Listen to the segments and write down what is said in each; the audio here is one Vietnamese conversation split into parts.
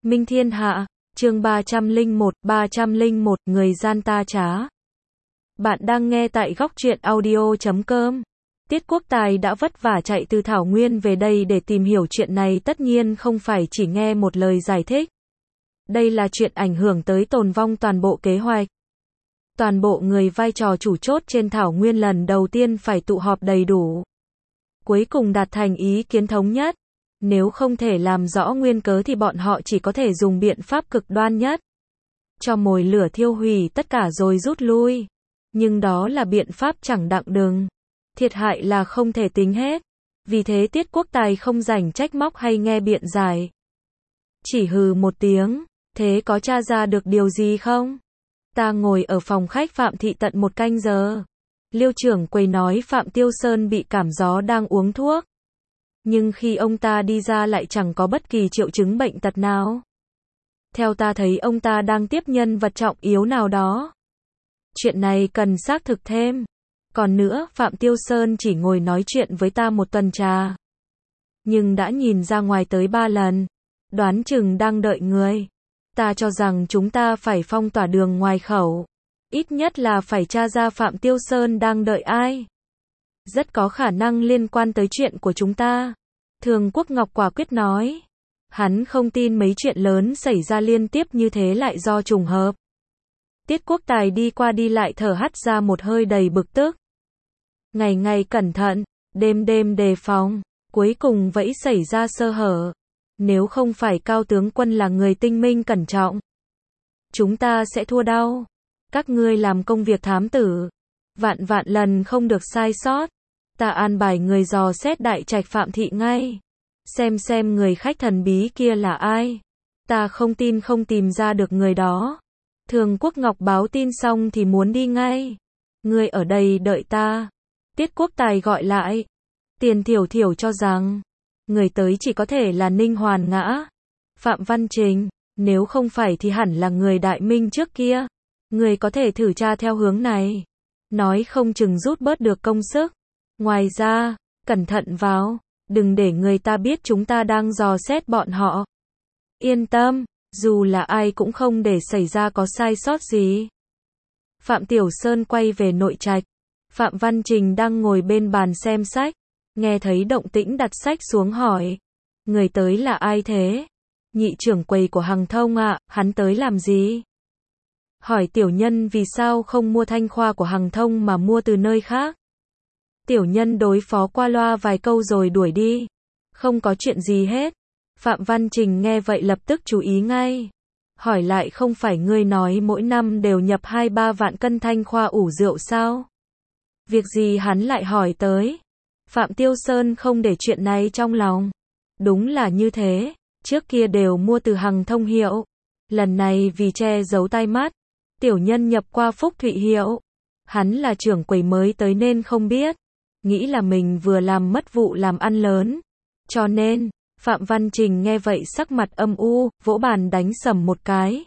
Minh Thiên Hạ, chương 301, người gian ta trá. Bạn đang nghe tại góc truyện audio.com. Tiết Quốc Tài đã vất vả chạy từ Thảo Nguyên về đây để tìm hiểu chuyện này, tất nhiên không phải chỉ nghe một lời giải thích. Đây là chuyện ảnh hưởng tới tồn vong toàn bộ kế hoạch. Toàn bộ người vai trò chủ chốt trên Thảo Nguyên lần đầu tiên phải tụ họp đầy đủ. Cuối cùng đạt thành ý kiến thống nhất. Nếu không thể làm rõ nguyên cớ thì bọn họ chỉ có thể dùng biện pháp cực đoan nhất. Cho mồi lửa thiêu hủy tất cả rồi rút lui. Nhưng đó là biện pháp chẳng đặng đừng. Thiệt hại là không thể tính hết. Vì thế Tiết Quốc Tài không rảnh trách móc hay nghe biện giải. Chỉ hừ một tiếng, thế có tra ra được điều gì không? Ta ngồi ở phòng khách Phạm Thị tận 1 canh giờ. Liêu trưởng quầy nói Phạm Tiêu Sơn bị cảm gió đang uống thuốc. Nhưng khi ông ta đi ra lại chẳng có bất kỳ triệu chứng bệnh tật nào. Theo ta thấy ông ta đang tiếp nhân vật trọng yếu nào đó. Chuyện này cần xác thực thêm. Còn nữa, Phạm Tiêu Sơn chỉ ngồi nói chuyện với ta 1 tuần trà. Nhưng đã nhìn ra ngoài tới 3 lần. Đoán chừng đang đợi người. Ta cho rằng chúng ta phải phong tỏa đường ngoài khẩu. Ít nhất là phải tra ra Phạm Tiêu Sơn đang đợi ai. Rất có khả năng liên quan tới chuyện của chúng ta. Thường Quốc Ngọc quả quyết nói. Hắn không tin mấy chuyện lớn xảy ra liên tiếp như thế lại do trùng hợp. Tiết Quốc Tài đi qua đi lại thở hắt ra một hơi đầy bực tức. Ngày ngày cẩn thận, đêm đêm đề phòng, cuối cùng vẫy xảy ra sơ hở. Nếu không phải Cao tướng quân là người tinh minh cẩn trọng, chúng ta sẽ thua đau. Các ngươi làm công việc thám tử, vạn lần không được sai sót. Ta an bài người dò xét đại trạch Phạm Thị ngay. Xem người khách thần bí kia là ai. Ta không tin không tìm ra được người đó. Thường Quốc Ngọc báo tin xong thì muốn đi ngay. Ngươi ở đây đợi ta. Tiết Quốc Tài gọi lại. Tiền Thiểu cho rằng người tới chỉ có thể là Ninh Hoàn Ngã, Phạm Văn Trình. Nếu không phải thì hẳn là người Đại Minh trước kia. Người có thể thử tra theo hướng này. Nói không chừng rút bớt được công sức. Ngoài ra, cẩn thận vào, đừng để người ta biết chúng ta đang dò xét bọn họ. Yên tâm, dù là ai cũng không để xảy ra có sai sót gì. Phạm Tiểu Sơn quay về nội trạch. Phạm Văn Trình đang ngồi bên bàn xem sách. Nghe thấy động tĩnh đặt sách xuống hỏi. Người tới là ai thế? Nhị trưởng quầy của Hằng Thông ạ, hắn tới làm gì? Hỏi tiểu nhân vì sao không mua Thanh Khoa của Hằng Thông mà mua từ nơi khác. Tiểu nhân đối phó qua loa vài câu rồi đuổi đi. Không có chuyện gì hết. Phạm Văn Trình nghe vậy lập tức chú ý ngay. Hỏi lại không phải ngươi nói mỗi năm đều nhập 2-3 vạn cân Thanh Khoa ủ rượu sao? Việc gì hắn lại hỏi tới? Phạm Tiêu Sơn không để chuyện này trong lòng. Đúng là như thế. Trước kia đều mua từ Hằng Thông hiệu. Lần này vì che giấu tai mắt, tiểu nhân nhập qua Phúc Thụy hiệu. Hắn là trưởng quầy mới tới nên không biết. Nghĩ là mình vừa làm mất vụ làm ăn lớn. Cho nên, Phạm Văn Trình nghe vậy sắc mặt âm u, vỗ bàn đánh sầm một cái.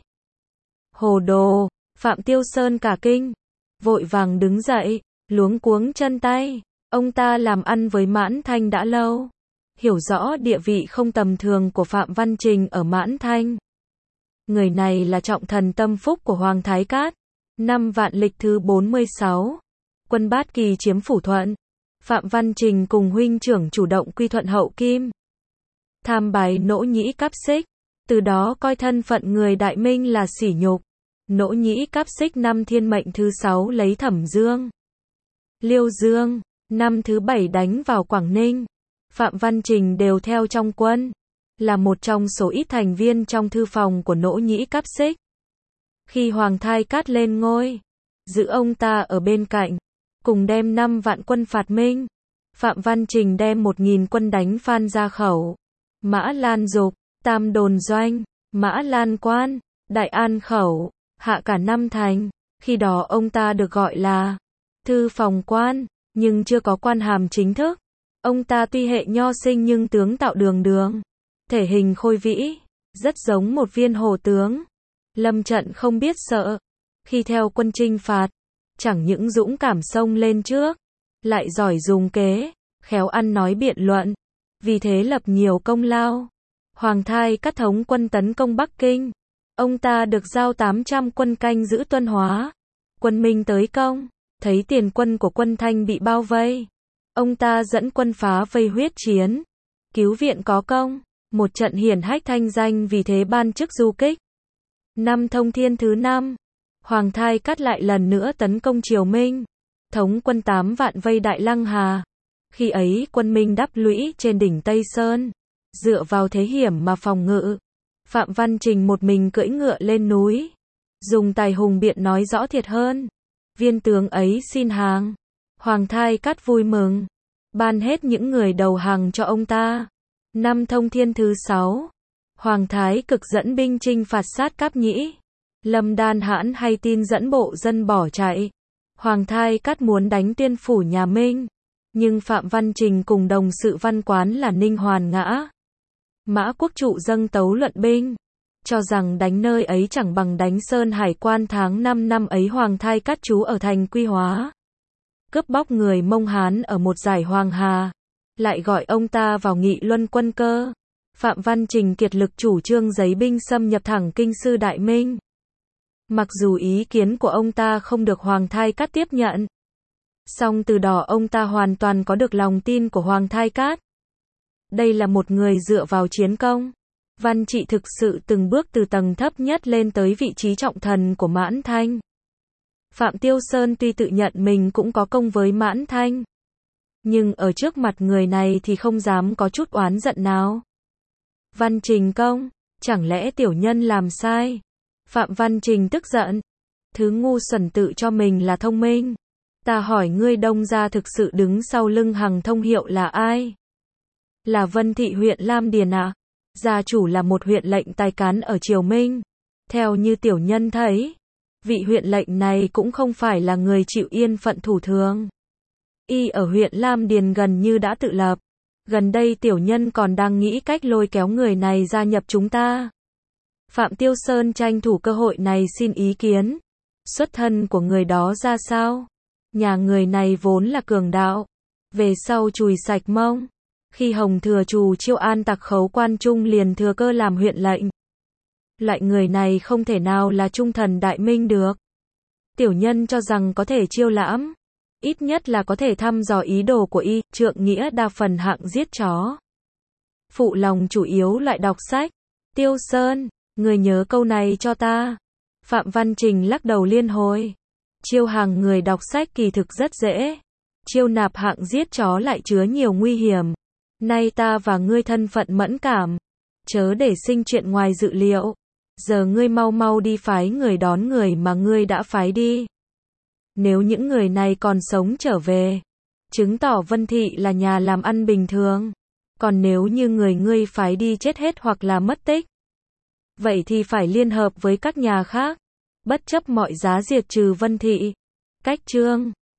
Hồ đồ, Phạm Tiêu Sơn cả kinh. Vội vàng đứng dậy, luống cuống chân tay. Ông ta làm ăn với Mãn Thanh đã lâu. Hiểu rõ địa vị không tầm thường của Phạm Văn Trình ở Mãn Thanh. Người này là trọng thần tâm phúc của Hoàng Thái Cát. Năm Vạn Lịch thứ 46. Quân Bát Kỳ chiếm Phủ Thuận. Phạm Văn Trình cùng huynh trưởng chủ động quy thuận Hậu Kim. Tham bài Nỗ Nhĩ Cáp Xích. Từ đó coi thân phận người Đại Minh là sỉ nhục. Nỗ Nhĩ Cáp Xích năm Thiên Mệnh thứ 6 lấy Thẩm Dương, Liêu Dương. Năm thứ 7 đánh vào Quảng Ninh. Phạm Văn Trình đều theo trong quân. Là một trong số ít thành viên trong thư phòng của Nỗ Nhĩ Cáp Xích. Khi Hoàng Thái Cát lên ngôi, giữ ông ta ở bên cạnh. Cùng đem 5 vạn quân phạt Minh. Phạm Văn Trình đem 1000 quân đánh Phan Gia Khẩu, Mã Lan Dục, Tam Đồn Doanh, Mã Lan Quan, Đại An Khẩu, hạ cả 5 thành. Khi đó ông ta được gọi là thư phòng quan, nhưng chưa có quan hàm chính thức. Ông ta tuy hệ nho sinh nhưng tướng tạo đường đường. Thể hình khôi vĩ, rất giống một viên hổ tướng. Lâm trận không biết sợ. Khi theo quân chinh phạt, chẳng những dũng cảm xông lên trước, lại giỏi dùng kế, khéo ăn nói biện luận. Vì thế lập nhiều công lao. Hoàng Thai Cát thống quân tấn công Bắc Kinh. Ông ta được giao 800 quân canh giữ Tuân Hóa. Quân Minh tới công, thấy tiền quân của quân Thanh bị bao vây. Ông ta dẫn quân phá vây huyết chiến, cứu viện có công, một trận hiển hách thanh danh vì thế ban chức du kích. Năm Thông Thiên thứ 5, Hoàng Thai Cát lại lần nữa tấn công Triều Minh, thống quân 8 vạn vây Đại Lăng Hà. Khi ấy quân Minh đắp lũy trên đỉnh Tây Sơn, dựa vào thế hiểm mà phòng ngự. Phạm Văn Trình một mình cưỡi ngựa lên núi, dùng tài hùng biện nói rõ thiệt hơn. Viên tướng ấy xin hàng. Hoàng Thai Cát vui mừng, ban hết những người đầu hàng cho ông ta. Năm Thông Thiên thứ 6, Hoàng Thái Cực dẫn binh chinh phạt sát Cáp Nhĩ. Lâm Đan Hãn hay tin dẫn bộ dân bỏ chạy. Hoàng Thai Cát muốn đánh Tiên phủ nhà Minh, nhưng Phạm Văn Trình cùng đồng sự văn quán là Ninh Hoàn ngã. Mã Quốc Trụ dâng tấu luận binh, cho rằng đánh nơi ấy chẳng bằng đánh Sơn Hải Quan. Tháng 5 năm ấy Hoàng Thai Cát trú ở thành Quy Hóa, cướp bóc người Mông Hán ở một dải Hoàng Hà, lại gọi ông ta vào nghị luân quân cơ. Phạm Văn Trình kiệt lực chủ trương giấy binh xâm nhập thẳng kinh sư Đại Minh. Mặc dù ý kiến của ông ta không được Hoàng Thai Cát tiếp nhận, song từ đó ông ta hoàn toàn có được lòng tin của Hoàng Thai Cát. Đây là một người dựa vào chiến công, văn trị thực sự từng bước từ tầng thấp nhất lên tới vị trí trọng thần của Mãn Thanh. Phạm Tiêu Sơn tuy tự nhận mình cũng có công với Mãn Thanh, nhưng ở trước mặt người này thì không dám có chút oán giận nào. Văn Trình công, chẳng lẽ tiểu nhân làm sai? Phạm Văn Trình tức giận. Thứ ngu xuẩn tự cho mình là thông minh. Ta hỏi ngươi Đông gia thực sự đứng sau lưng Hằng Thông Hiệu là ai? Là Vân Thị huyện Lam Điền ạ. Gia chủ là một huyện lệnh tài cán ở Triều Minh. Theo như tiểu nhân thấy, vị huyện lệnh này cũng không phải là người chịu yên phận thủ thường. Y ở huyện Lam Điền gần như đã tự lập. Gần đây tiểu nhân còn đang nghĩ cách lôi kéo người này gia nhập chúng ta. Phạm Tiêu Sơn tranh thủ cơ hội này xin ý kiến. Xuất thân của người đó ra sao? Nhà người này vốn là cường đạo, về sau chùi sạch Mông. Khi Hồng Thừa Trù chiêu an tặc khấu Quan Trung liền thừa cơ làm huyện lệnh. Loại người này không thể nào là trung thần Đại Minh được. Tiểu nhân cho rằng có thể chiêu lãm, ít nhất là có thể thăm dò ý đồ của y. Trượng nghĩa đa phần hạng giết chó, phụ lòng chủ yếu loại đọc sách. Tiêu Sơn, người nhớ câu này cho ta. Phạm Văn Trình lắc đầu liên hồi. Chiêu hàng người đọc sách kỳ thực rất dễ, chiêu nạp hạng giết chó lại chứa nhiều nguy hiểm. Nay ta và ngươi thân phận mẫn cảm, chớ để sinh chuyện ngoài dự liệu. Giờ ngươi mau mau đi phái người đón người mà ngươi đã phái đi. Nếu những người này còn sống trở về, chứng tỏ Vân Thị là nhà làm ăn bình thường. Còn nếu như người ngươi phái đi chết hết hoặc là mất tích, vậy thì phải liên hợp với các nhà khác, bất chấp mọi giá diệt trừ Vân Thị. Cách chương